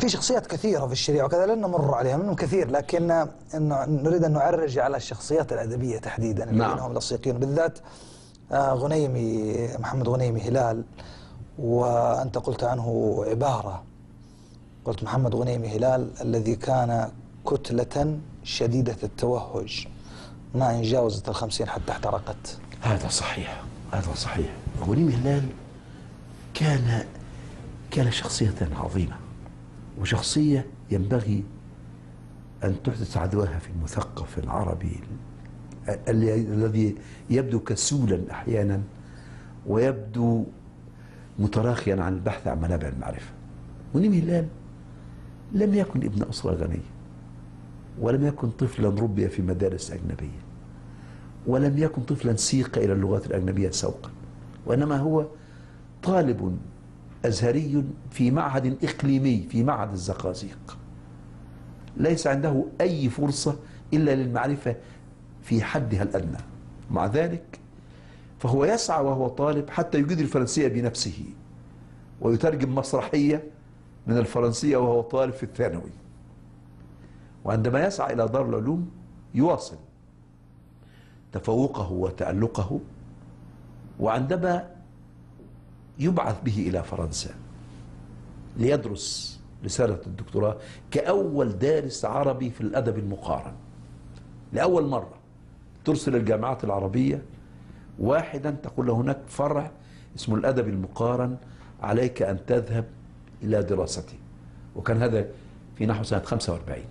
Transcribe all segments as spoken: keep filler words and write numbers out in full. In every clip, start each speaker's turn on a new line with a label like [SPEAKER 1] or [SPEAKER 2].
[SPEAKER 1] في شخصيات كثيرة في الشريعة وكذا لن نمر عليها، منهم كثير، لكن إنه نريد أن نعرج على الشخصيات الأدبية تحديدا الذين
[SPEAKER 2] نعم.
[SPEAKER 1] هم لصيقين، بالذات غنيمي، محمد غنيمي هلال. وأنت قلت عنه عبارة، قلت محمد غنيمي هلال الذي كان كتلة شديدة التوهج ما إن جاوزت الخمسين حتى احترقت.
[SPEAKER 2] هذا صحيح، هذا صحيح. غنيمي هلال كان كان شخصية عظيمة، وشخصية ينبغي أن تحدث عدواها في المثقف العربي الذي يبدو كسولا أحيانا ويبدو متراخيا عن البحث عن منابع المعرفة. غنيمي هلال لم يكن ابن أسرة غنية، ولم يكن طفلا ربي في مدارس أجنبية، ولم يكن طفلا سيق إلى اللغات الأجنبية سوقا، وإنما هو طالب أزهري في معهد إقليمي في معهد الزقازيق، ليس عنده أي فرصة إلا للمعرفة في حدها الأدنى. مع ذلك فهو يسعى وهو طالب حتى يجيد الفرنسية بنفسه، ويترجم مسرحية من الفرنسية وهو طالب في الثانوي. وعندما يسعى إلى دار العلوم يواصل تفوقه وتألقه، وعندما يبعث به إلى فرنسا ليدرس رسالة الدكتوراه كأول دارس عربي في الأدب المقارن، لأول مرة ترسل الجامعات العربية واحدا تقول له هناك فرع اسمه الأدب المقارن، عليك أن تذهب إلى دراسته. وكان هذا في نحو سنة خمسة وأربعين.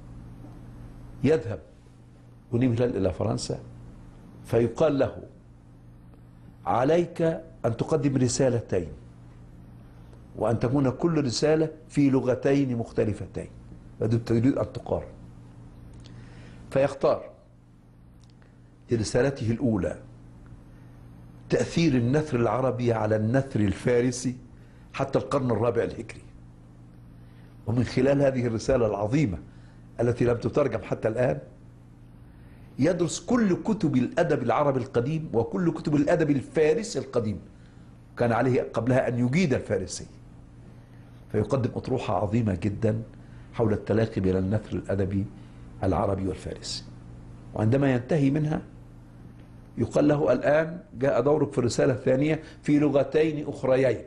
[SPEAKER 2] يذهب غنيمي هلال إلى فرنسا فيقال له عليك أن تقدم رسالتين، وأن تكون كل رسالة في لغتين مختلفتين، تريد أن تقارن. فيختار لرسالته الأولى تأثير النثر العربي على النثر الفارسي حتى القرن الرابع الهجري. ومن خلال هذه الرسالة العظيمة التي لم تترجم حتى الآن يدرس كل كتب الأدب العربي القديم وكل كتب الأدب الفارسي القديم، كان عليه قبلها أن يجيد الفارسي. فيقدم أطروحة عظيمة جدا حول التلاقي بين النثر الأدبي العربي والفارسي. وعندما ينتهي منها يقال له الآن جاء دورك في الرسالة الثانية في لغتين أخريين.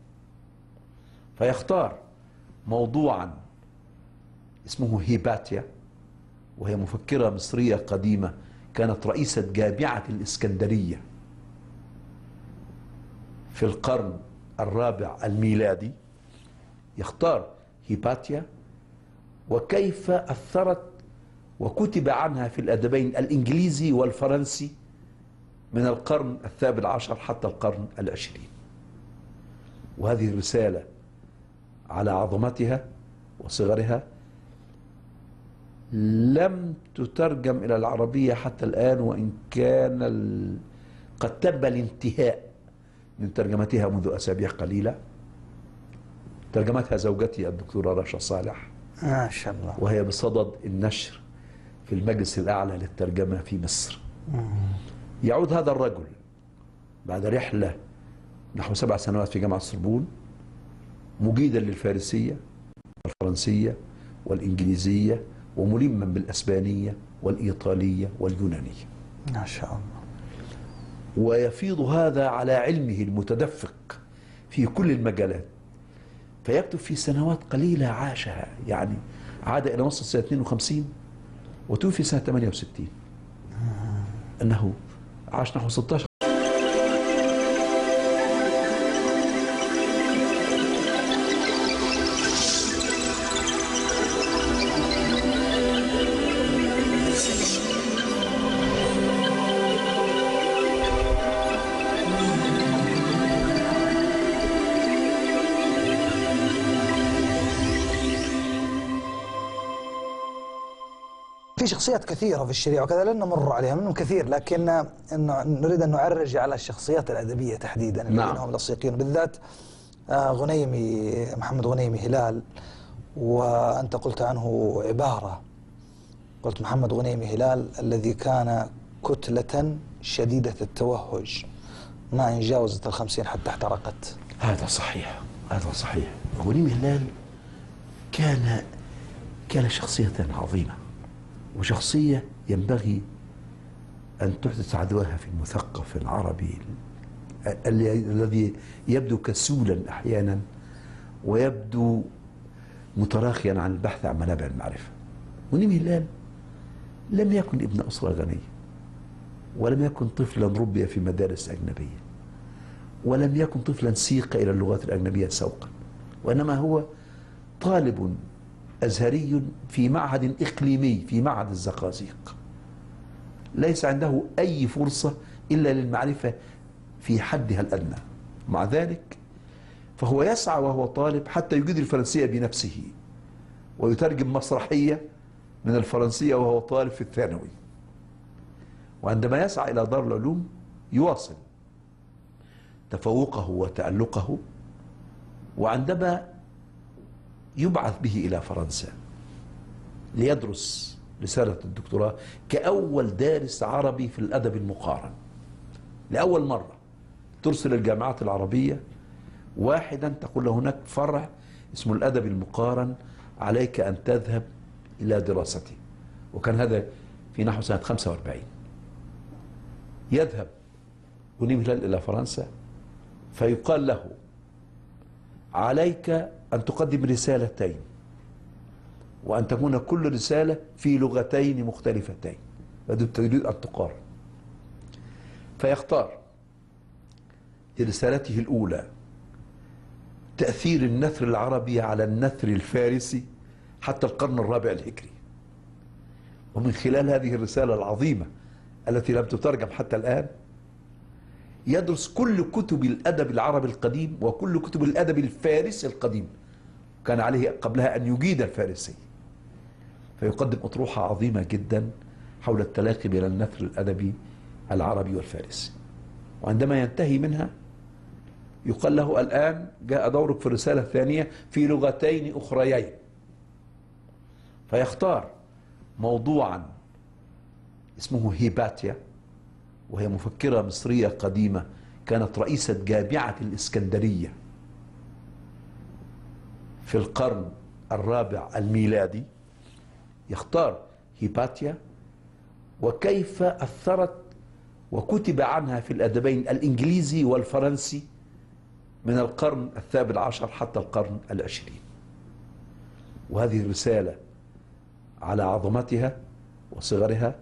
[SPEAKER 2] فيختار موضوعا اسمه هيباتيا، وهي مفكرة مصرية قديمة كانت رئيسة جامعة الإسكندرية في القرن الرابع الميلادي. يختار هيباتيا وكيف أثرت وكتب عنها في الأدبين الإنجليزي والفرنسي من القرن الثامن عشر حتى القرن العشرين. وهذه الرسالة على عظمتها وصغرها لم تترجم إلى العربية حتى الآن، وإن كان ال... قد تم الانتهاء من ترجمتها منذ أسابيع قليلة. ترجمتها زوجتي الدكتورة رشا صالح
[SPEAKER 1] ما شاء الله،
[SPEAKER 2] وهي بصدد النشر في المجلس الأعلى للترجمة في مصر. يعود هذا الرجل بعد رحلة نحو سبع سنوات في جامعة السوربون مجيدا للفارسية والفرنسية والإنجليزية وملما بالأسبانية والإيطالية واليونانية.
[SPEAKER 1] ما شاء الله.
[SPEAKER 2] ويفيض هذا على علمه المتدفق في كل المجالات. فيكتب في سنوات قليلة عاشها، يعني عاد إلى مصر سنة اثنين وخمسين وتوفي سنة ثمانية وستين. أنه عاش نحو ستة عشر.
[SPEAKER 1] في شخصيات كثيرة في الشريعة وكذا لن نمر عليها، منهم كثير، لكن إنه نريد أن نعرج على الشخصيات الأدبية تحديدا الذين
[SPEAKER 2] نعم.
[SPEAKER 1] هم لصيقين، بالذات غنيمي، محمد غنيمي هلال. وأنت قلت عنه عبارة، قلت محمد غنيمي هلال الذي كان كتلة شديدة التوهج ما إن جاوزت الخمسين حتى احترقت.
[SPEAKER 2] هذا صحيح، هذا صحيح. غنيمي هلال كان كان شخصية عظيمة، وشخصية ينبغي أن تحدث عدواها في المثقف العربي الذي يبدو كسولا أحيانا ويبدو متراخيا عن البحث عن منابع المعرفة. غنيم هلال لم يكن ابن أسرة غنية، ولم يكن طفلا ربي في مدارس أجنبية، ولم يكن طفلا سيق إلى اللغات الأجنبية سوقا، وإنما هو طالب أزهري في معهد إقليمي في معهد الزقازيق، ليس عنده أي فرصة إلا للمعرفة في حدها الأدنى. مع ذلك فهو يسعى وهو طالب حتى يجيد الفرنسية بنفسه، ويترجم مسرحية من الفرنسية وهو طالب في الثانوي. وعندما يسعى إلى دار العلوم يواصل تفوقه وتألقه، وعندما يبعث به إلى فرنسا ليدرس رسالة الدكتوراه كأول دارس عربي في الأدب المقارن، لأول مرة ترسل الجامعات العربية واحدا تقول له هناك فرع اسمه الأدب المقارن، عليك أن تذهب إلى دراسته. وكان هذا في نحو سنة خمسة وأربعين. يذهب غنيم هلال إلى فرنسا فيقال له عليك أن تقدم رسالتين، وأن تكون كل رسالة في لغتين مختلفتين، تريد أن تقارن. فيختار لرسالته الأولى تأثير النثر العربي على النثر الفارسي حتى القرن الرابع الهجري. ومن خلال هذه الرسالة العظيمة التي لم تترجم حتى الآن يدرس كل كتب الأدب العربي القديم وكل كتب الأدب الفارسي القديم، كان عليه قبلها أن يجيد الفارسي. فيقدم أطروحة عظيمة جدا حول التلاقي بين النثر الأدبي العربي والفارسي. وعندما ينتهي منها يقال له الآن جاء دورك في الرسالة الثانية في لغتين أخريين. فيختار موضوعا اسمه هيباتيا، وهي مفكرة مصرية قديمة كانت رئيسة جامعة الإسكندرية في القرن الرابع الميلادي. يختار هيباتيا وكيف أثرت وكتب عنها في الأدبين الإنجليزي والفرنسي من القرن الثامن عشر حتى القرن العشرين. وهذه الرسالة على عظمتها وصغرها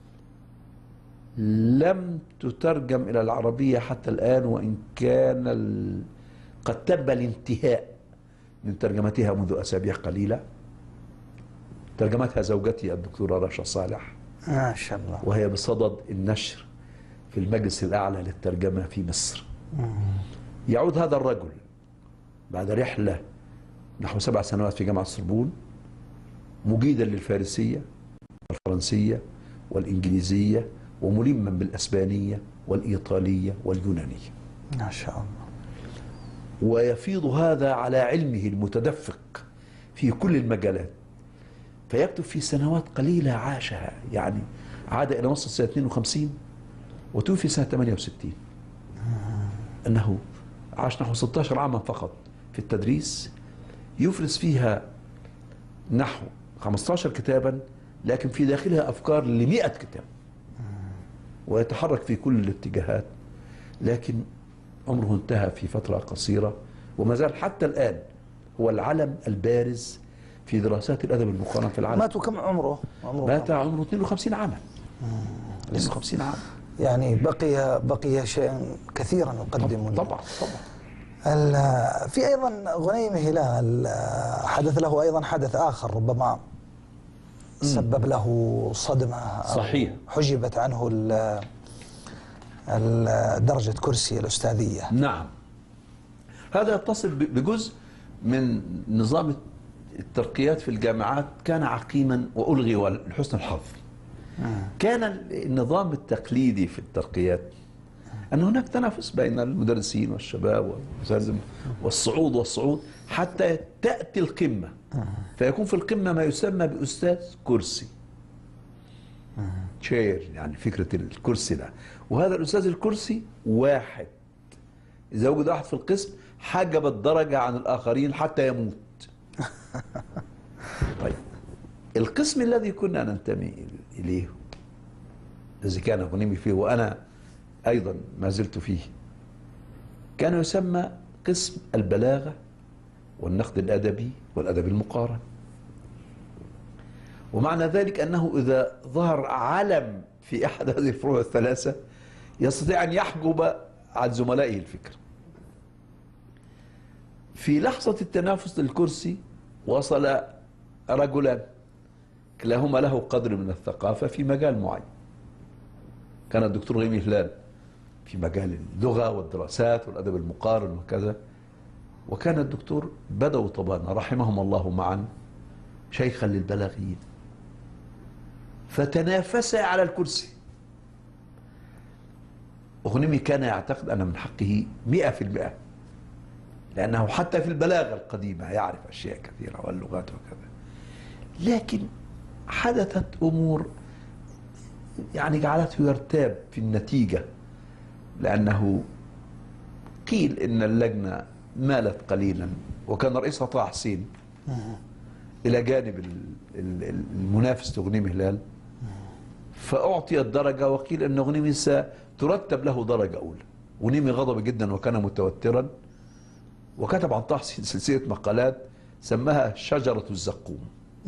[SPEAKER 2] لم تترجم إلى العربية حتى الآن، وإن كان ال... قد تم الانتهاء من ترجمتها منذ أسابيع قليلة. ترجمتها زوجتي الدكتورة رشا صالح
[SPEAKER 1] ما شاء الله،
[SPEAKER 2] وهي بصدد النشر في المجلس الأعلى للترجمة في مصر. يعود هذا الرجل بعد رحلة نحو سبع سنوات في جامعة السوربون مجيدا للفارسية والفرنسية والإنجليزية وملما بالأسبانية والإيطالية واليونانية.
[SPEAKER 1] ما شاء الله.
[SPEAKER 2] ويفيض هذا على علمه المتدفق في كل المجالات، فيكتب في سنوات قليلة عاشها. يعني عاد إلى مصر سنة اثنين وخمسين وتوفي سنة ثمانية وستين. أنه عاش نحو ستة عشر عاما فقط في التدريس، يفرز فيها نحو خمسة عشر كتابا، لكن في داخلها أفكار لمئة كتاب، ويتحرك في كل الاتجاهات. لكن عمره انتهى في فترة قصيرة، وما زال حتى الآن هو العلم البارز في دراسات الأدب المقارن في العالم.
[SPEAKER 1] مات وكم عمره؟ عمره
[SPEAKER 2] مات عمره اثنين وخمسين عاما. اثنين وخمسين عاما.
[SPEAKER 1] يعني بقي بقي شيء كثيرا يقدم.
[SPEAKER 2] طبعا طبعا.
[SPEAKER 1] في أيضا غنيم هلال حدث له أيضا حدث آخر ربما سبب له صدمة.
[SPEAKER 2] صحيح.
[SPEAKER 1] حجبت عنه درجة كرسي الأستاذية.
[SPEAKER 2] نعم. هذا يتصل بجزء من نظام الترقيات في الجامعات، كان عقيما وألغي لحسن الحظ. كان النظام التقليدي في الترقيات أن هناك تنافس بين المدرسين والشباب والصعود والصعود حتى تأتي القمة، فيكون في القمة ما يسمى بأستاذ كرسي، تشير، يعني فكرة الكرسي ده. وهذا الأستاذ الكرسي واحد، إذا وجد واحد في القسم حجب الدرجة عن الآخرين حتى يموت. القسم الذي كنا ننتمي إليه الذي كان غنيمي فيه وأنا أيضا ما زلت فيه كان يسمى قسم البلاغة والنقد الأدبي والأدب المقارن. ومعنى ذلك أنه إذا ظهر علم في أحد هذه الفروع الثلاثة يستطيع أن يحجب عن زملائه الفكر. في لحظة التنافس للكرسي وصل رجلان كلاهما له قدر من الثقافة في مجال معين. كان الدكتور غنيمي هلال في مجال اللغة والدراسات والأدب المقارن وكذا، وكان الدكتور بدوي طبانة رحمهم الله معا شيخا للبلاغيين، فتنافسا على الكرسي. غنيمي كان يعتقد أن من حقه مئة في المئة، لأنه حتى في البلاغة القديمة يعرف أشياء كثيرة واللغات وكذا، لكن حدثت أمور يعني جعلته يرتاب في النتيجة، لأنه قيل إن اللجنة مالت قليلا وكان رئيسها طه حسين إلى جانب المنافس لغنيمي هلال، فأعطي الدرجة وقيل أن غنيمي سترتب له درجة أولى. غنيمي غضب جدا وكان متوترا، وكتب عن طه حسين سلسلة مقالات سماها شجرة الزقوم.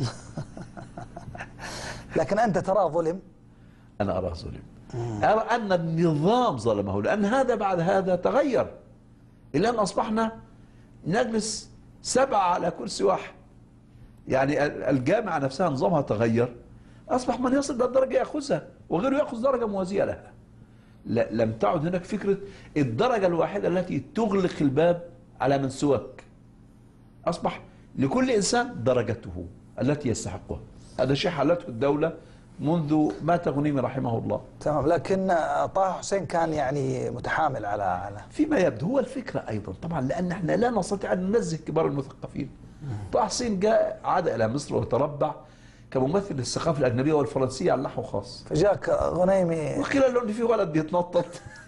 [SPEAKER 1] لكن أنت تراه ظلم؟
[SPEAKER 2] أنا أراه ظلم، أرى أن النظام ظلمه، لأن هذا بعد هذا تغير إلى أن أصبحنا نجلس سبعة على كرسي واحد. يعني الجامعة نفسها نظامها تغير، أصبح من يصل بالدرجة يأخذها وغيره يأخذ درجة موازية لها. لم تعد هناك فكرة الدرجة الواحدة التي تغلق الباب على من سواك. أصبح لكل إنسان درجته التي يستحقها. هذا شيء حلته الدولة منذ مات غنيمي رحمه الله.
[SPEAKER 1] تمام، لكن طه حسين كان يعني متحامل على على
[SPEAKER 2] فيما يبدو. هو الفكرة أيضا طبعا لأن احنا لا نستطيع أن ننزه كبار المثقفين. طه حسين جاء عاد إلى مصر وتربع كممثل للثقافة الأجنبية والفرنسية على نحو خاص.
[SPEAKER 1] فجاك غنيمي
[SPEAKER 2] وقيل له إن في ولد بيتنطط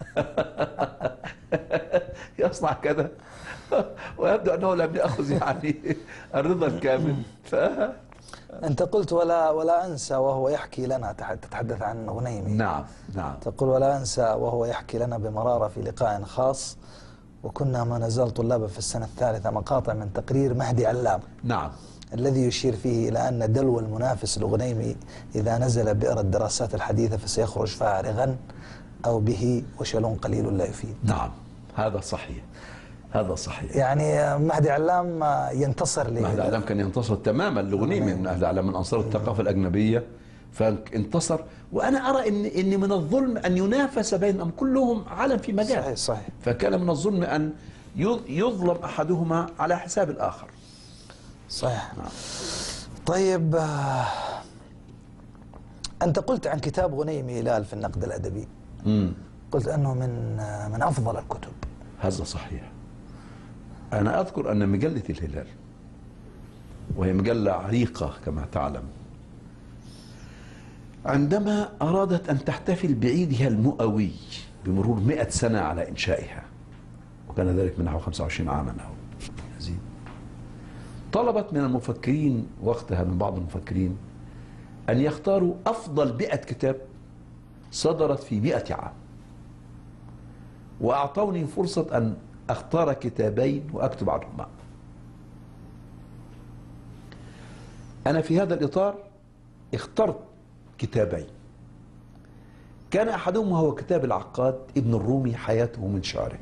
[SPEAKER 2] يصنع كذا، ويبدو أنه لم يأخذ يعني الرضا الكامل. ف
[SPEAKER 1] أنت قلت ولا ولا أنسى وهو يحكي لنا، تتحدث عن غنيمي.
[SPEAKER 2] نعم نعم.
[SPEAKER 1] تقول ولا أنسى وهو يحكي لنا بمرارة في لقاء خاص، وكنا ما نزال طلابا في السنة الثالثة، مقاطع من تقرير مهدي علام.
[SPEAKER 2] نعم.
[SPEAKER 1] الذي يشير فيه إلى أن دلو المنافس لغنيمي إذا نزل بئر الدراسات الحديثة فسيخرج فارغا أو به وشلون قليل لا يفيد.
[SPEAKER 2] نعم هذا صحيح، هذا صحيح.
[SPEAKER 1] يعني مهدي علام ينتصر ل
[SPEAKER 2] مهدي علام كان ينتصر تماما لغنيمي. مهدي علام من أنصار الثقافة الأجنبية فانتصر. وأنا أرى إن إن من الظلم أن ينافس بينهم، كلهم علم في مجال.
[SPEAKER 1] صحيح صحيح.
[SPEAKER 2] فكان من الظلم أن يظلم أحدهما على حساب الآخر.
[SPEAKER 1] صحيح. نعم. طيب أنت قلت عن كتاب غنيمي هلال في النقد الأدبي،
[SPEAKER 2] امم
[SPEAKER 1] قلت أنه من من أفضل الكتب.
[SPEAKER 2] هذا صحيح. أنا أذكر أن مجلة الهلال، وهي مجلة عريقة كما تعلم، عندما أرادت أن تحتفل بعيدها المئوي بمرور مئة سنة على إنشائها، وكان ذلك من نحو خمسة وعشرين عاما أو يزيد، طلبت من المفكرين وقتها، من بعض المفكرين، أن يختاروا أفضل مئة كتاب صدرت في مئة عام، وأعطوني فرصة أن أختار كتابين وأكتب عنهما. أنا في هذا الإطار اخترت كتابين. كان أحدهما هو كتاب العقاد ابن الرومي حياته من شعره،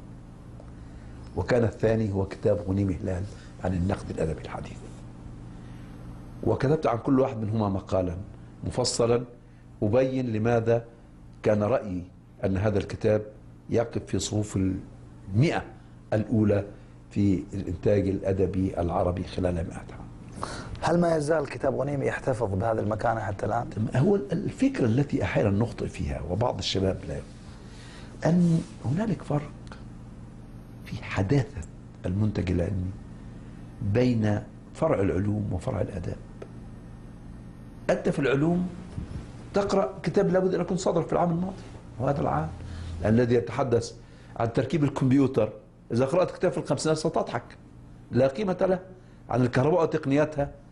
[SPEAKER 2] وكان الثاني هو كتاب غنيمي هلال عن النقد الأدبي الحديث. وكتبت عن كل واحد منهما مقالا مفصلا أبين لماذا كان رأيي أن هذا الكتاب يقف في صفوف المئة الأولى في الإنتاج الأدبي العربي خلال مئة عام.
[SPEAKER 1] هل ما يزال كتاب غنيمي يحتفظ بهذه المكانة حتى الآن؟
[SPEAKER 2] هو الفكرة التي أحيانا نخطئ فيها وبعض الشباب لا، أن هنالك فرق في حداثة المنتج العلمي بين فرع العلوم وفرع الآداب. أنت في العلوم تقرأ كتاب لابد أن يكون صدر في العام الماضي وهذا العام، الذي يتحدث عن تركيب الكمبيوتر. إذا قرأت كتاب في الخمسينات ستضحك، لا قيمة له، عن الكهرباء وتقنياتها.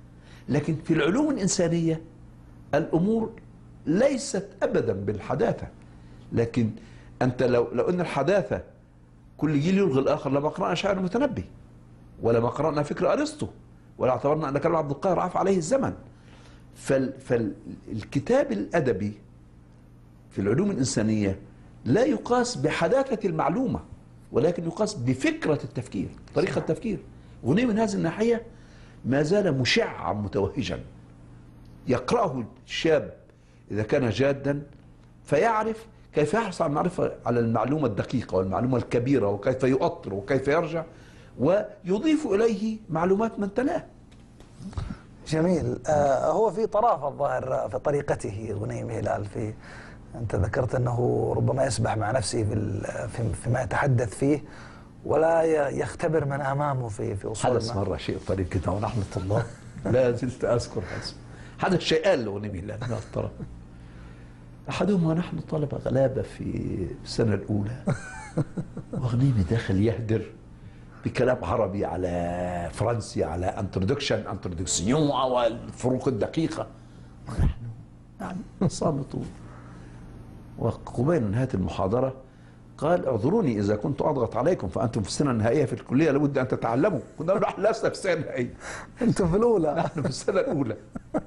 [SPEAKER 2] لكن في العلوم الإنسانية الأمور ليست أبدا بالحداثة. لكن أنت لو لو أن الحداثة كل جيل يلغي الآخر لما قرأنا شاعر المتنبي، ولما قرأنا فكر أرسطو، ولا اعتبرنا أن كلام عبد القاهر عاف عليه الزمن. فال فالكتاب الأدبي في العلوم الإنسانية لا يقاس بحداثة المعلومة، ولكن يقاس بفكرة التفكير، طريقة التفكير. غني من هذه الناحية ما زال مشعا متوهجا، يقرأه الشاب إذا كان جادا فيعرف كيف يحرص على المعرفة على المعلومة الدقيقة والمعلومة الكبيرة، وكيف يؤطر وكيف يرجع ويضيف إليه معلومات من تلاه.
[SPEAKER 1] جميل. آه هو في طرافة الظاهر في طريقته غنيم هلال، في أنت ذكرت أنه ربما يسبح مع نفسه في فيما يتحدث فيه ولا يختبر من أمامه في في وصول.
[SPEAKER 2] حدث مرة شيء طريف كده ورحمة الله لا زلت أذكر هذا. حدث شيئان لغنيم هلال من الطرف. أحدهما نحن طلبة غلابة في السنة الأولى، وغنيمي داخل يهدر بكلام عربي على فرنسي، على انترودكشن انترودكسيون والفروق الدقيقة، ونحن يعني صامتون. وقبيل نهاية المحاضرة قال اعذروني إذا كنت أضغط عليكم، فأنتم في السنة النهائية في الكلية لابد أن تتعلموا. كنا نحن لسنا في السنة النهائية،
[SPEAKER 1] أنتم في الأولى،
[SPEAKER 2] نحن في السنة الأولى.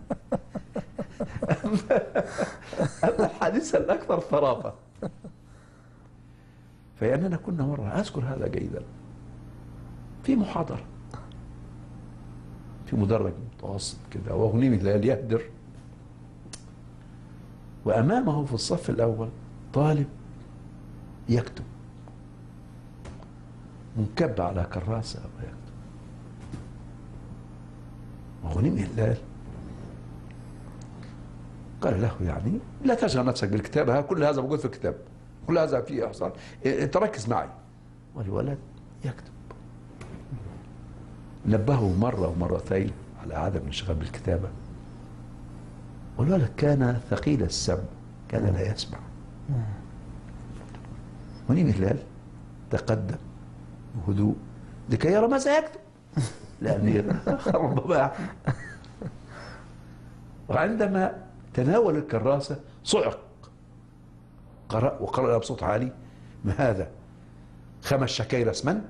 [SPEAKER 2] أما الحادثة الأكثر طرافة فإننا كنا مرة، أذكر هذا جيدا، في محاضرة في مدرج متوسط كده، وغنيم هلال يهدر، وأمامه في الصف الأول طالب يكتب منكب على كراسة ويكتب، وغنيم هلال قال له يعني لا تشغل نفسك بالكتاب، كل هذا موجود في الكتاب، كل هذا فيه إحصاء، أنت ركز معي. والولد يكتب. نبهه مرة ومرتين على عدم الانشغال بالكتابة، والولد كان ثقيل السمع، كان لا يسمع. غنيم هلال تقدم بهدوء لكي يرى ماذا يكتب، لأن ربما. وعندما تناول الكراسة صعق، قرأ وقرأ بصوت عالي: ما هذا؟ خمس شكاير اسمنت؟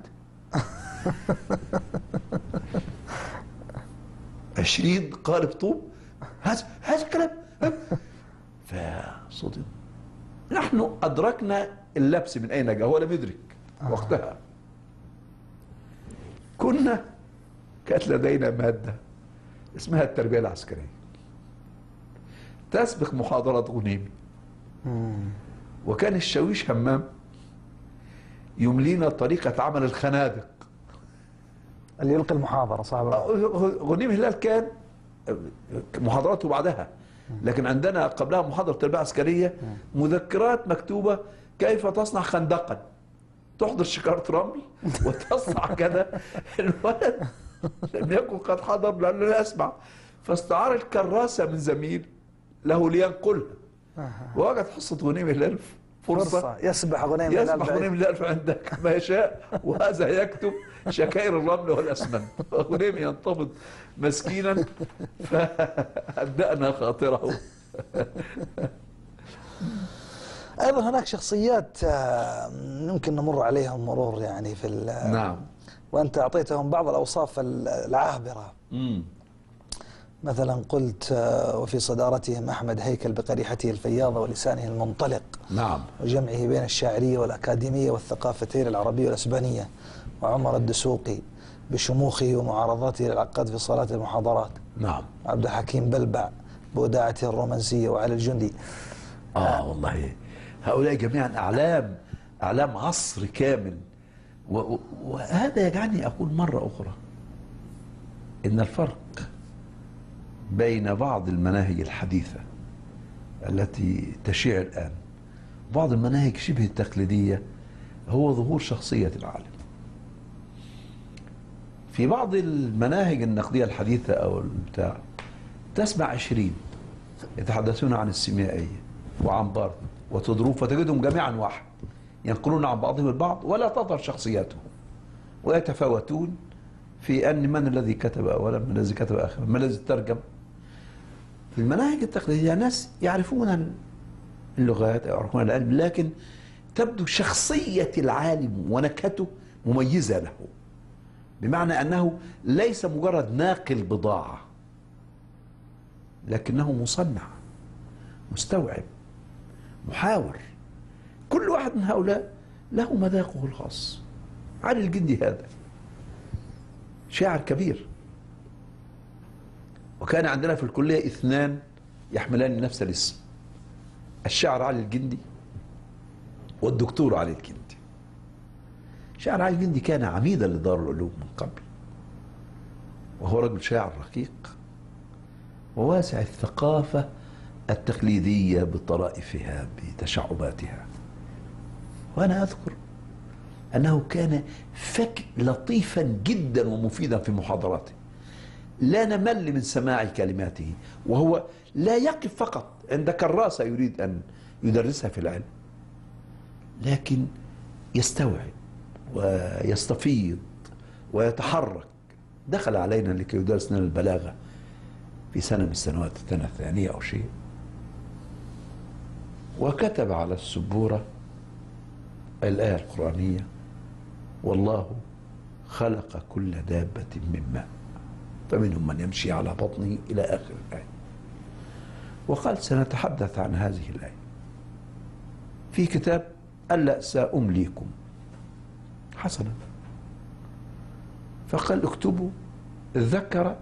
[SPEAKER 2] عشرين قالب طوب؟ هذا هذا الكلام. فصدم. نحن أدركنا اللبس من أين جاء، هو لم يدرك وقتها. كنا كانت لدينا مادة اسمها التربية العسكرية تسبق محاضرة غنيمي، وكان الشاويش همام يملينا طريقة عمل الخنادق
[SPEAKER 1] اللي يلقي المحاضرة صاحب.
[SPEAKER 2] غنيم هلال كان محاضراته بعدها، لكن عندنا قبلها محاضرة تربية عسكرية مذكرات مكتوبة كيف تصنع خندقا، تحضر شكارة رمل وتصنع كذا. الولد لم يكن قد حضر لأنه لا يسمع، فاستعار الكراسة من زميل له لينقلها، ووجد حصة غنيم هلال فرصة, فرصة
[SPEAKER 1] يسبح غنيم هلال
[SPEAKER 2] يسبح غنيم هلال عندك ما يشاء، وهذا يكتب شكاير الرمل والأسمنت، وغنيم ينتفض مسكينا فأبدأنا خاطره.
[SPEAKER 1] أيضا هناك شخصيات ممكن نمر عليهم مرور يعني في
[SPEAKER 2] نعم،
[SPEAKER 1] وأنت أعطيتهم بعض الأوصاف العابرة.
[SPEAKER 2] مم.
[SPEAKER 1] مثلا قلت وفي صدارتهم أحمد هيكل بقريحته الفياضة ولسانه المنطلق،
[SPEAKER 2] نعم،
[SPEAKER 1] وجمعه بين الشاعرية والأكاديمية والثقافتين العربية والأسبانية، وعمر الدسوقي بشموخه ومعارضته للعقاد في صالات المحاضرات،
[SPEAKER 2] نعم،
[SPEAKER 1] عبد الحكيم بلبع بوداعته الرومانسية، وعلي الجندي.
[SPEAKER 2] آه, آه والله هؤلاء جميعا أعلام أعلام عصر كامل. وهذا يجعلني أقول مرة أخرى إن الفرق بين بعض المناهج الحديثة التي تشيع الآن وبعض المناهج شبه التقليدية هو ظهور شخصية العالم. في بعض المناهج النقدية الحديثة أو البتاع تسمع عشرين يتحدثون عن السيميائية وعن بارت وتضروف، فتجدهم جميعا واحد ينقلون عن بعضهم البعض ولا تظهر شخصياتهم، ويتفاوتون في أن من الذي كتب أولا، من الذي كتب آخرا، من الذي ترجم. في المناهج التقليدية ناس يعرفون اللغات أو يعرفون العلم، لكن تبدو شخصية العالم ونكهته مميزة له، بمعنى أنه ليس مجرد ناقل بضاعة، لكنه مصنع، مستوعب، محاور. كل واحد من هؤلاء له مذاقه الخاص. علي الجندي هذا شاعر كبير، وكان عندنا في الكلية اثنان يحملان نفس الاسم، الشاعر علي الجندي والدكتور علي الجندي. شاعر علي الجندي كان عميدا لدار العلوم من قبل، وهو رجل شاعر رقيق وواسع الثقافة التقليدية بطرائفها بتشعباتها. وأنا أذكر أنه كان فك لطيفا جدا ومفيدا في محاضراته، لا نمل من سماع كلماته، وهو لا يقف فقط عند كراسة يريد أن يدرسها في العلم، لكن يستوعب ويستفيض ويتحرك. دخل علينا لكي يدرس لنا البلاغة في سنة من السنوات، السنة الثانية أو شيء، وكتب على السبورة الآية القرآنية: والله خلق كل دابة من ماء فمنهم من يمشي على بطنه إلى آخر الآية. وقال: سنتحدث عن هذه الآية في كتاب ألا سأمليكم. حسنا. فقال: اكتبوا ذكر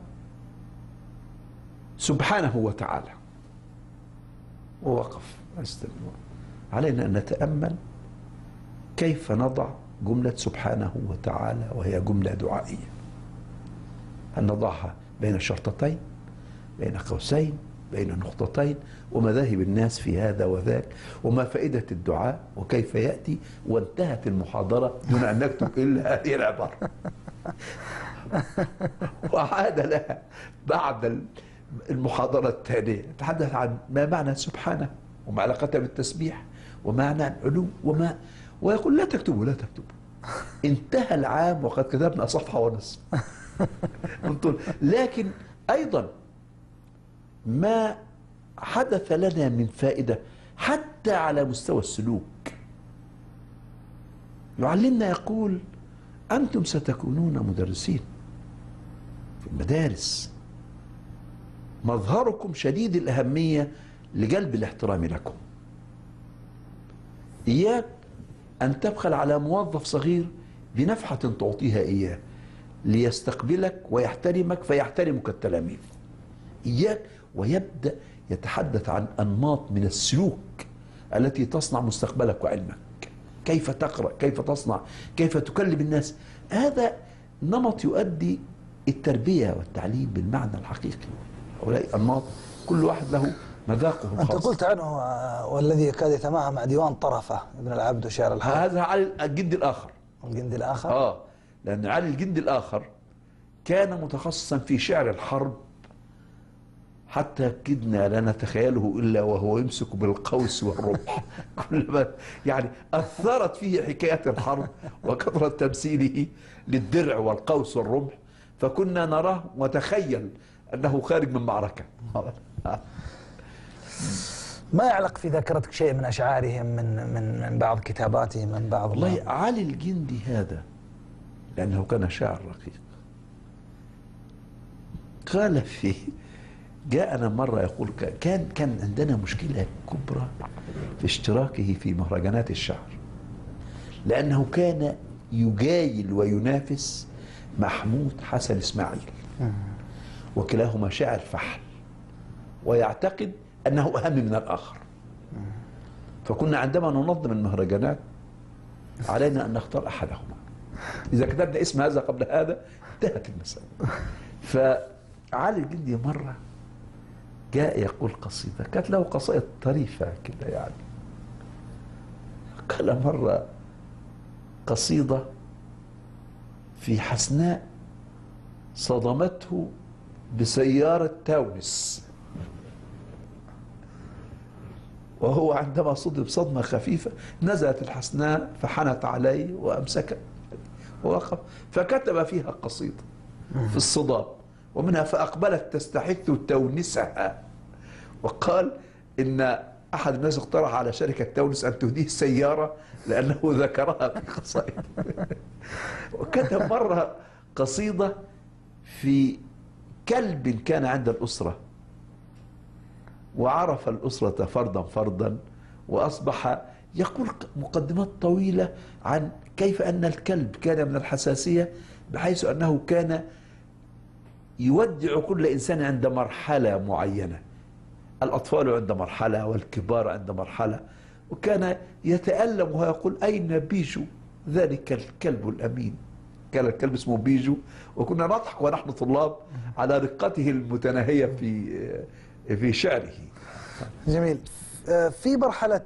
[SPEAKER 2] سبحانه وتعالى. ووقف. استمر. علينا أن نتأمل كيف نضع جملة سبحانه وتعالى، وهي جملة دعائية، أن نضعها بين شرطتين، بين قوسين، بين نقطتين، ومذاهب الناس في هذا وذاك، وما فائدة الدعاء وكيف يأتي. وانتهت المحاضرة دون أن نكتب إلا هذه العبارة. وعاد لها بعد المحاضرة الثانية تحدث عن ما معنى سبحانه وما علاقتها بالتسبيح ومعنى العلو وما، ويقول: لا تكتبوا لا تكتبوا. انتهى العام وقد كتبنا صفحة ونصف. لكن أيضا ما حدث لنا من فائدة حتى على مستوى السلوك. يعلمنا، يقول: أنتم ستكونون مدرسين في المدارس، مظهركم شديد الأهمية لجلب الاحترام لكم. إياك أن تبخل على موظف صغير بنفحة تعطيها إياه ليستقبلك ويحترمك فيحترمك التلاميذ. إياك. ويبدأ يتحدث عن أنماط من السلوك التي تصنع مستقبلك وعلمك، كيف تقرأ، كيف تصنع، كيف تكلم الناس. هذا نمط يؤدي التربية والتعليم بالمعنى الحقيقي. هؤلاء أنماط كل واحد له مذاقه الخاص.
[SPEAKER 1] أنت قلت عنه والذي يكاد يتماهى مع ديوان طرفة ابن العبد وشعر الحرب.
[SPEAKER 2] هذا علي الجندي الآخر.
[SPEAKER 1] الجندي الآخر؟
[SPEAKER 2] آه، لأن علي الجندي الآخر كان متخصصا في شعر الحرب، حتى كدنا لا نتخيله إلا وهو يمسك بالقوس والرمح. كلما يعني أثرت فيه حكاية الحرب وكثرة تمثيله للدرع والقوس والرمح، فكنا نراه وتخيل أنه خارج من معركة.
[SPEAKER 1] ما يعلق في ذاكرتك شيء من أشعارهم، من من من بعض كتاباتهم، من بعض؟
[SPEAKER 2] والله علي الجندي هذا لأنه كان شاعر رقيق. قال فيه، جاءنا مرة يقول: كان كان عندنا مشكلة كبرى في اشتراكه في مهرجانات الشعر، لأنه كان يجايل وينافس محمود حسن إسماعيل، وكلاهما شاعر فحل، ويعتقد أنه أهم من الآخر. فكنا عندما ننظم المهرجانات علينا أن نختار أحدهما. إذا كتبنا اسم هذا قبل هذا انتهت المسألة. فعلي الجندي مرة جاء يقول قصيدة، كانت له قصائد طريفة كده يعني. قال مرة قصيدة في حسناء صدمته بسيارة تاونس، وهو عندما صدم صدمة خفيفة نزلت الحسناء فحنت عليه وأمسكه ووقف، فكتب فيها قصيدة في الصدام، ومنها فأقبلت تستحث تونسها، وقال إن أحد الناس اقترح على شركة تونس أن تهديه السيارة لأنه ذكرها في قصائد. وكتب مرة قصيدة في كلب كان عند الأسرة، وعرف الأسرة فردا فردا، وأصبح يقول مقدمات طويلة عن كيف أن الكلب كان من الحساسية، بحيث أنه كان يودع كل إنسان عند مرحلة معينة، الأطفال عند مرحلة والكبار عند مرحلة، وكان يتألم ويقول أين بيجو ذلك الكلب الأمين. كان الكلب اسمه بيجو، وكنا نضحك ونحن طلاب على رقته المتناهية في في شعره.
[SPEAKER 1] جميل. في مرحلة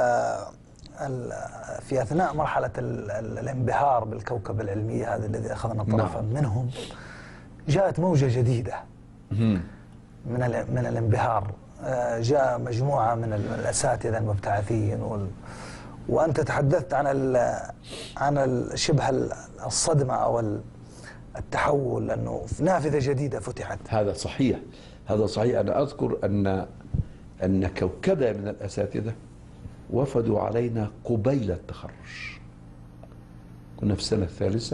[SPEAKER 1] في أثناء مرحلة الانبهار بالكوكب العلمية هذا الذي أخذنا طرفا نعم. منهم، جاءت موجة جديدة من من الانبهار. جاء مجموعة من الأساتذة المبتعثين وال وأنت تحدثت عن ال عن شبه الصدمة أو التحول، أنه نافذة جديدة فتحت.
[SPEAKER 2] هذا صحيح، هذا صحيح. أنا أذكر أن أن كوكبة من الأساتذة وفدوا علينا قبيل التخرج، كنا في السنة الثالثة،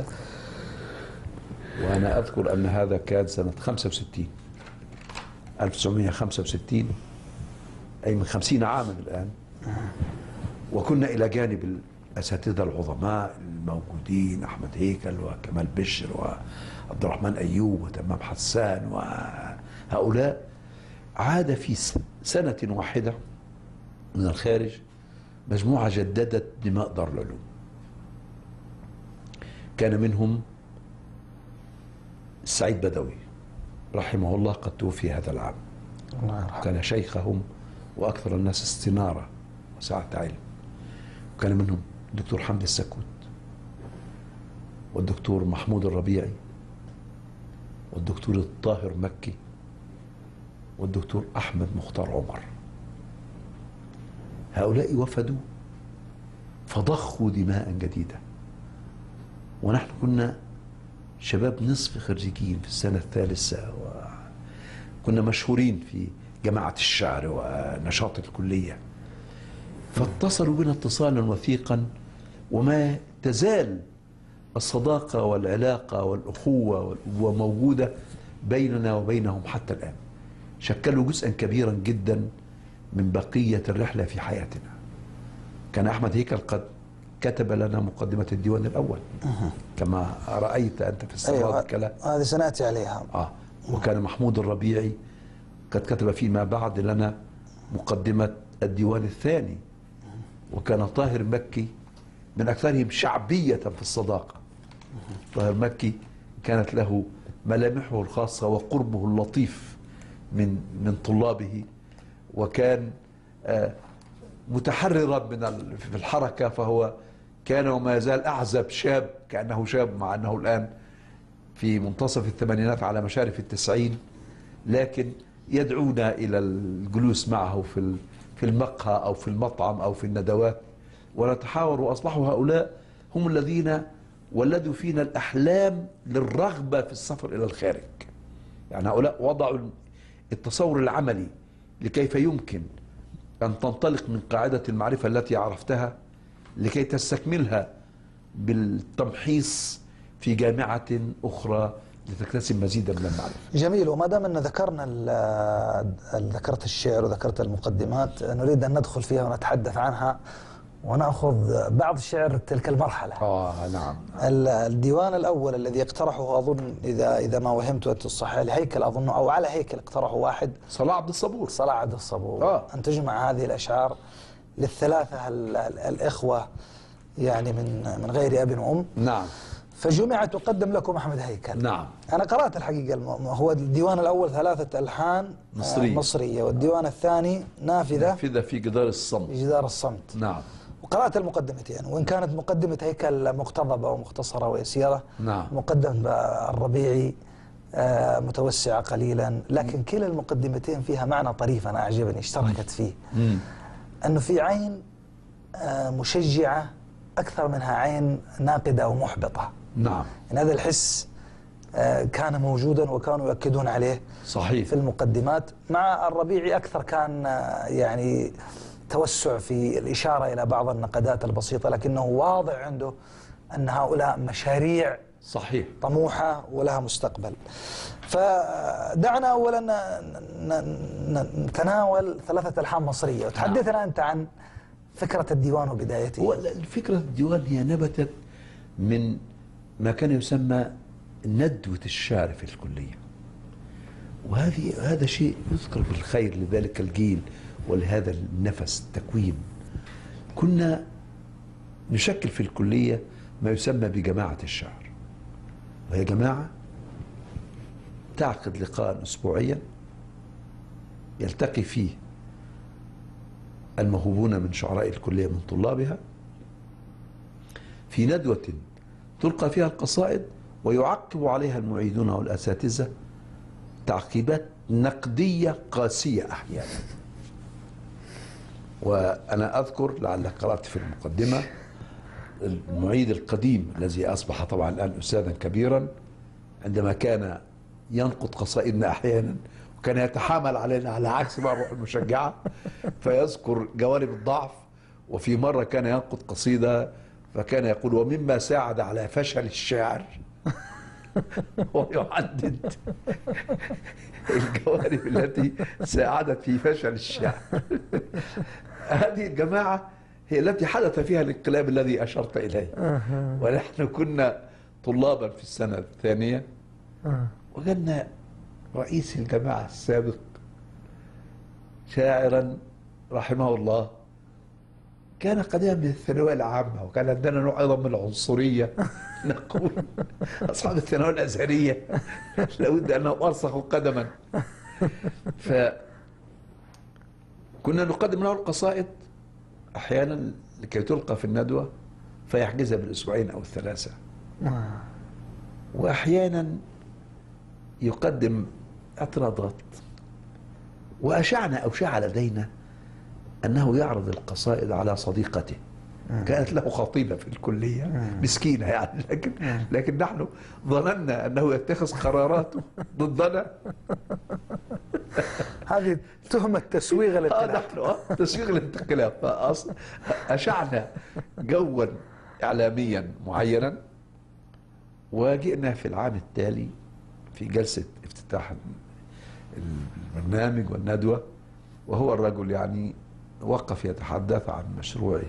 [SPEAKER 2] وأنا أذكر أن هذا كان سنة خمسة وستين ألف وتسعمئة وخمسة وستين، أي من خمسين عاما الآن. وكنا إلى جانب الأساتذة العظماء الموجودين، أحمد هيكل وكمال بشر وعبد الرحمن أيوب وتمام حسان، وهؤلاء عاد في سنة واحدة من الخارج مجموعة جددت دماء دار العلوم. كان منهم السعيد بدوي رحمه الله، قد توفي هذا العام، كان شيخهم وأكثر الناس استنارة وسعة علم. وكان منهم الدكتور حمدي السكوت، والدكتور محمود الربيعي، والدكتور الطاهر مكي، والدكتور أحمد مختار عمر. هؤلاء وفدوا فضخوا دماء جديدة، ونحن كنا شباب نصف خريجين في السنة الثالثة، وكنا مشهورين في جماعة الشعر ونشاط الكلية، فاتصلوا بنا اتصالا وثيقا، وما تزال الصداقة والعلاقة والأخوة والأبوة موجودة بيننا وبينهم حتى الآن. شكلوا جزءا كبيرا جدا من بقية الرحلة في حياتنا. كان أحمد هيكل قد كتب لنا مقدمة الديوان الأول كما رأيت أنت في السراد.
[SPEAKER 1] أيوة،
[SPEAKER 2] الكلام
[SPEAKER 1] هذه سنأتي عليها.
[SPEAKER 2] آه. وكان محمود الربيعي قد كتب فيما بعد لنا مقدمة الديوان الثاني. وكان طاهر مكي من أكثرهم شعبية في الصداقة. طاهر مكي كانت له ملامحه الخاصة وقربه اللطيف من من طلابه، وكان آه متحررا من في الحركة، فهو كان وما يزال أعزب شاب، كأنه شاب مع أنه الآن في منتصف الثمانينات على مشارف التسعين، لكن يدعونا إلى الجلوس معه في في المقهى أو في المطعم أو في الندوات ونتحاور. وأصبحوا هؤلاء هم الذين ولدوا فينا الأحلام للرغبة في السفر إلى الخارج. يعني هؤلاء وضعوا التصور العملي لكيف يمكن أن تنطلق من قاعدة المعرفة التي عرفتها لكي تستكملها بالتمحيص في جامعة أخرى لتكتسب مزيدا من المعرفة.
[SPEAKER 1] جميل. وما دام أن ذكرنا ذكرت الشعر وذكرت المقدمات، نريد أن ندخل فيها ونتحدث عنها ونأخذ بعض شعر تلك المرحلة.
[SPEAKER 2] آه نعم.
[SPEAKER 1] الديوان الأول الذي اقترحه أظن إذا إذا ما وهمت الصحيح لهيكل أظن، أو على هيكل اقترحه واحد،
[SPEAKER 2] صلاح عبد الصبور.
[SPEAKER 1] صلاح عبد الصبور
[SPEAKER 2] آه.
[SPEAKER 1] أن تجمع هذه الأشعار للثلاثة الإخوة، يعني من من غير أب وأم.
[SPEAKER 2] نعم.
[SPEAKER 1] فجمعت وقدم لكم أحمد هيكل.
[SPEAKER 2] نعم.
[SPEAKER 1] أنا قرأت الحقيقة، هو الديوان الأول ثلاثة ألحان مصرية, مصرية والديوان الثاني نافذة
[SPEAKER 2] نافذة في جدار الصمت.
[SPEAKER 1] في جدار الصمت.
[SPEAKER 2] نعم.
[SPEAKER 1] وقرأت المقدمتين، وإن كانت مقدمة هيكل مقتضبة ومختصرة ويسيرة.
[SPEAKER 2] نعم.
[SPEAKER 1] مقدمة الربيعي متوسعة قليلا، لكن كلا المقدمتين فيها معنى طريف أنا أعجبني اشتركت فيه.
[SPEAKER 2] مم.
[SPEAKER 1] أنه في عين مشجعة أكثر منها عين ناقدة ومحبطة.
[SPEAKER 2] نعم.
[SPEAKER 1] يعني هذا الحس كان موجودا وكانوا يؤكدون عليه
[SPEAKER 2] صحيح
[SPEAKER 1] في المقدمات. مع الربيعي أكثر كان يعني توسع في الإشارة إلى بعض النقدات البسيطة، لكنه واضح عنده أن هؤلاء مشاريع
[SPEAKER 2] صحيح
[SPEAKER 1] طموحة ولها مستقبل. فدعنا أولا نتناول ثلاثة ألحان مصرية، وتحدثنا أنت عن فكرة الديوان وبدايته.
[SPEAKER 2] هو فكرة الديوان هي نبتت من ما كان يسمى ندوة الشعر في الكلية، وهذه هذا شيء يذكر بالخير لذلك الجيل ولهذا النفس التكوين. كنا نشكل في الكلية ما يسمى بجماعة الشعر، وهي جماعة تعقد لقاء أسبوعيا يلتقي فيه الموهوبون من شعراء الكلية من طلابها في ندوة تلقى فيها القصائد ويعقب عليها المعيدون والأساتذة تعقيبات نقدية قاسية أحيانا. وأنا أذكر لعلك قرأت في المقدمة المعيد القديم الذي أصبح طبعا الآن أستاذا كبيرا، عندما كان ينقد قصائدنا أحيانا وكان يتحامل علينا على عكس بقى الروح المشجعة فيذكر جوانب الضعف. وفي مرة كان ينقد قصيدة فكان يقول ومما ساعد على فشل الشاعر ويعدد الجوانب التي ساعدت في فشل الشعر. هذه الجماعة هي التي حدث فيها الانقلاب الذي أشرت إليه. ونحن كنا طلابا في السنة الثانية، وجدنا رئيس الجماعة السابق شاعرا رحمه الله كان قديما من الثانوية العامة، وكان عندنا نوع أيضا من العنصرية نقول أصحاب الثانوية الأزهرية لابد أنهم أرسخوا قدما. فكنا نقدم له القصائد أحيانا لكي تلقى في الندوة فيحجزها بالأسبوعين أو الثلاثة، وأحيانا يقدم اعتراضات. وأشعنا أو شاع لدينا أنه يعرض القصائد على صديقته كانت له خطيبة في الكلية مسكينة يعني، لكن لكن نحن ظننا أنه يتخذ قراراته ضدنا.
[SPEAKER 1] هذه تهمة تسويغ الانقلاب.
[SPEAKER 2] نحن تسويغ الانقلاب. أشعنا جوا إعلاميا معينا، وجئنا في العام التالي في جلسة افتتاح البرنامج والندوة، وهو الرجل يعني وقف يتحدث عن مشروعه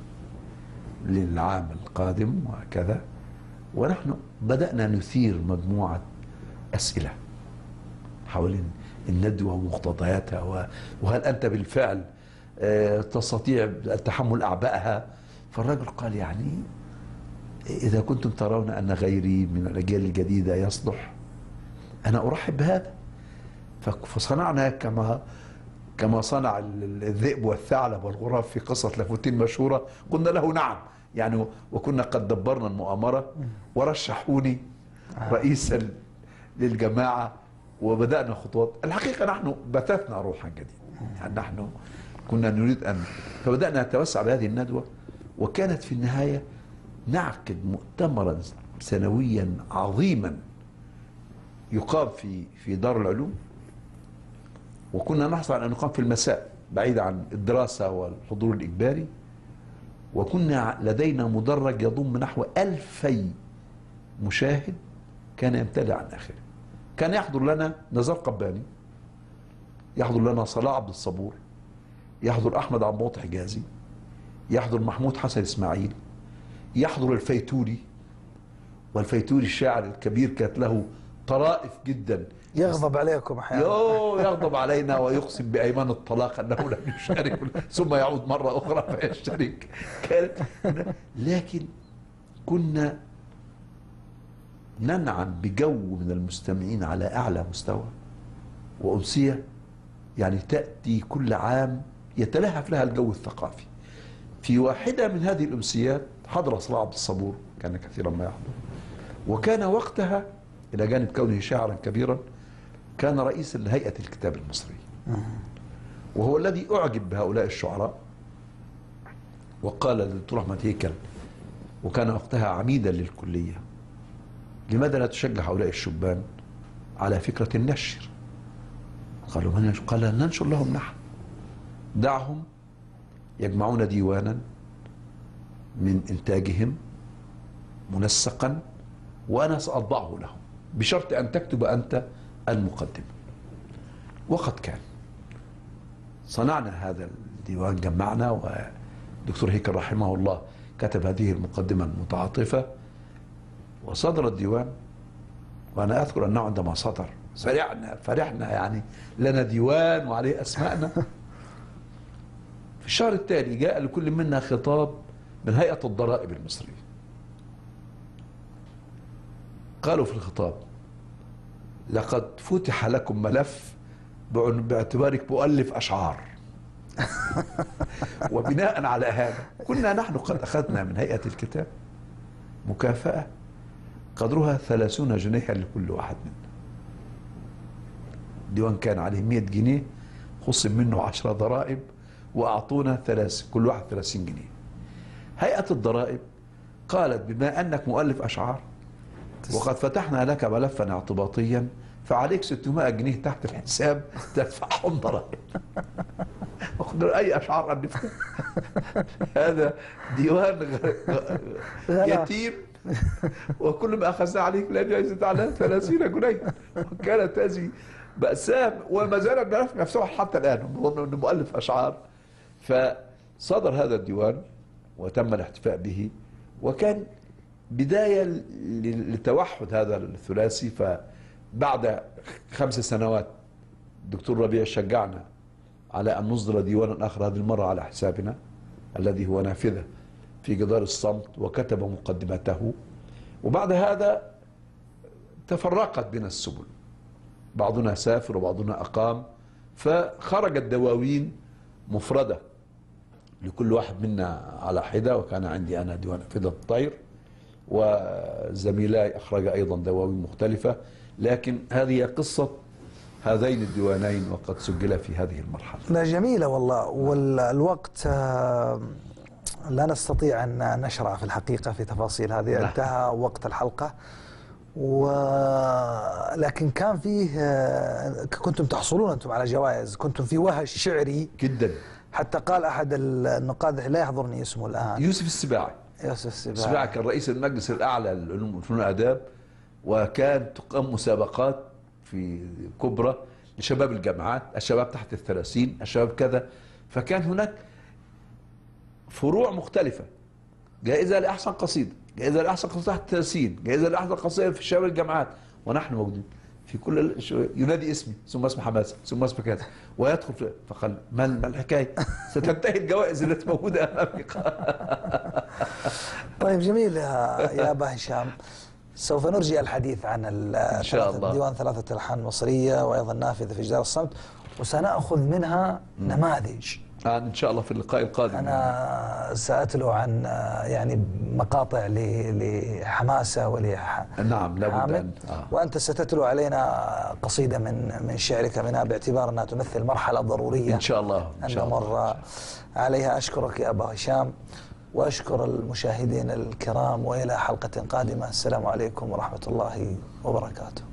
[SPEAKER 2] للعام القادم وكذا، ونحن بدأنا نثير مجموعة أسئلة حول الندوة ومقتضياتها، وهل أنت بالفعل تستطيع تحمل أعبائها؟ فالرجل قال يعني إذا كنتم ترون أن غيري من الأجيال الجديدة يصلح أنا أرحب بهذا. فصنعنا كما كما صنع الذئب والثعلب والغراب في قصة لافتين مشهورة، قلنا له نعم يعني، وكنا قد دبرنا المؤامرة ورشحوني رئيسا للجماعة وبدأنا خطوات. الحقيقة نحن بثثنا روحا جديدة، يعني نحن كنا نريد أن فبدأنا نتوسع بهذه الندوة، وكانت في النهاية نعقد مؤتمرا سنويا عظيما يقام في في دار العلوم، وكنا نحصل على أن يقام في المساء بعيد عن الدراسة والحضور الإجباري، وكنا لدينا مدرج يضم نحو ألفي مشاهد كان يمتلئ عن آخره. كان يحضر لنا نزار قباني، يحضر لنا صلاح عبد الصبور، يحضر أحمد عبود حجازي، يحضر محمود حسن إسماعيل، يحضر الفيتوري. والفيتوري الشاعر الكبير كانت له طرائف جدا،
[SPEAKER 1] يغضب عليكم احيانا،
[SPEAKER 2] يو يغضب علينا ويقسم بايمان الطلاق انه لم يشارك ثم يعود مره اخرى فيشترك. كانت لكن كنا ننعم بجو من المستمعين على اعلى مستوى، وامسيه يعني تاتي كل عام يتلهف لها الجو الثقافي. في واحده من هذه الامسيات حضر صلاح عبد الصبور، كان كثيرا ما يحضر، وكان وقتها الى جانب كونه شاعرا كبيرا كان رئيسا لهيئة الكتاب المصري، وهو الذي أعجب بهؤلاء الشعراء، وقال للدكتور أحمد هيكل، وكان وقتها عميدا للكلية، لماذا لا تشجع هؤلاء الشبان على فكرة النشر؟ قالوا من ينشر؟ قال ننشر لهم نحن، دعهم يجمعون ديوانا من إنتاجهم منسقا وأنا سأطبعه لهم بشرط أن تكتب أنت المقدمة. وقد كان صنعنا هذا الديوان، جمعنا، والدكتور هيكل رحمه الله كتب هذه المقدمة المتعاطفة وصدر الديوان. وأنا أذكر أنه عندما صدر فرحنا فرحنا يعني لنا ديوان وعليه أسماءنا. في الشهر التالي جاء لكل منا خطاب من هيئة الضرائب المصرية. قالوا في الخطاب: لقد فتح لكم ملف باعتبارك مؤلف أشعار. وبناء على هذا كنا نحن قد أخذنا من هيئة الكتاب مكافأة قدرها ثلاثون جنيها لكل واحد منا. الديوان كان عليه مئة جنيه، خصم منه عشرة ضرائب وأعطونا ثلاث كل واحد ثلاثين جنيه. هيئة الضرائب قالت: بما أنك مؤلف أشعار وقد فتحنا لك ملفا اعتباطيا فعليك ستمائة جنيه تحت الحساب تدفعهم ضرائب. وقدر أي أشعار ألفها. هذا ديوان يتيم، وكل ما أخذنا عليك لن يزيد على ثلاثين جنيه. وكانت هذه مأساة، وما زال الملف مفتوح حتى الآن، نظن أنه مؤلف أشعار. فصدر هذا الديوان وتم الاحتفاء به، وكان بداية لتوحد هذا الثلاثي. فبعد خمس سنوات الدكتور ربيع شجعنا على أن نصدر ديوانا آخر، هذه المرة على حسابنا الذي هو نافذة في جدار الصمت، وكتب مقدمته. وبعد هذا تفرقت بنا السبل، بعضنا سافر وبعضنا أقام، فخرجت دواوين مفردة لكل واحد منا على حدة. وكان عندي أنا ديوان فدى الطير، وزميلاي أخرج أيضا دواوين مختلفة. لكن هذه قصة هذين الديوانين وقد سجل في هذه المرحلة.
[SPEAKER 1] لا جميلة والله. والوقت لا نستطيع أن نشرع في الحقيقة في تفاصيل هذه، انتهى وقت الحلقة. ولكن كان فيه، كنتم تحصلون أنتم على جوائز، كنتم في وهج شعري
[SPEAKER 2] جدا.
[SPEAKER 1] حتى قال أحد النقاد لا يحضرني اسمه الآن،
[SPEAKER 2] يوسف السباعي.
[SPEAKER 1] يوسف السباعي.
[SPEAKER 2] السباعي كان رئيس المجلس الأعلى للعلوم والفنون والآداب، وكان تقام مسابقات في كبرى لشباب الجامعات، الشباب تحت الثلاثين، الشباب كذا. فكان هناك فروع مختلفة: جائزة لأحسن قصيدة، جائزة لأحسن قصيدة تحت الثلاثين، جائزة لأحسن قصيدة في شباب الجامعات. ونحن موجودين في كل ينادي اسمي، ثم اسم حماسة، ثم اسم كذا، ويدخل في. فقال: ما الحكاية؟ ستنتهي الجوائز التي موجودة أمامك.
[SPEAKER 1] طيب جميل يا أبا هشام. سوف نرجع الحديث عن
[SPEAKER 2] إن شاء الله
[SPEAKER 1] ديوان ثلاثة ألحان مصرية وأيضا نافذة في جدار الصمت، وسنأخذ منها نماذج.
[SPEAKER 2] آه إن شاء الله في اللقاء القادم.
[SPEAKER 1] أنا سأتلو عن يعني مقاطع لحماسة ولح
[SPEAKER 2] نعم لابد أن آه.
[SPEAKER 1] وأنت ستتلو علينا قصيدة من من شعرك منها، باعتبار أنها تمثل مرحلة ضرورية
[SPEAKER 2] إن شاء الله إن شاء
[SPEAKER 1] الله أن نمر عليها. أشكرك يا أبا هشام، وأشكر المشاهدين الكرام، وإلى حلقة قادمة. السلام عليكم ورحمة الله وبركاته.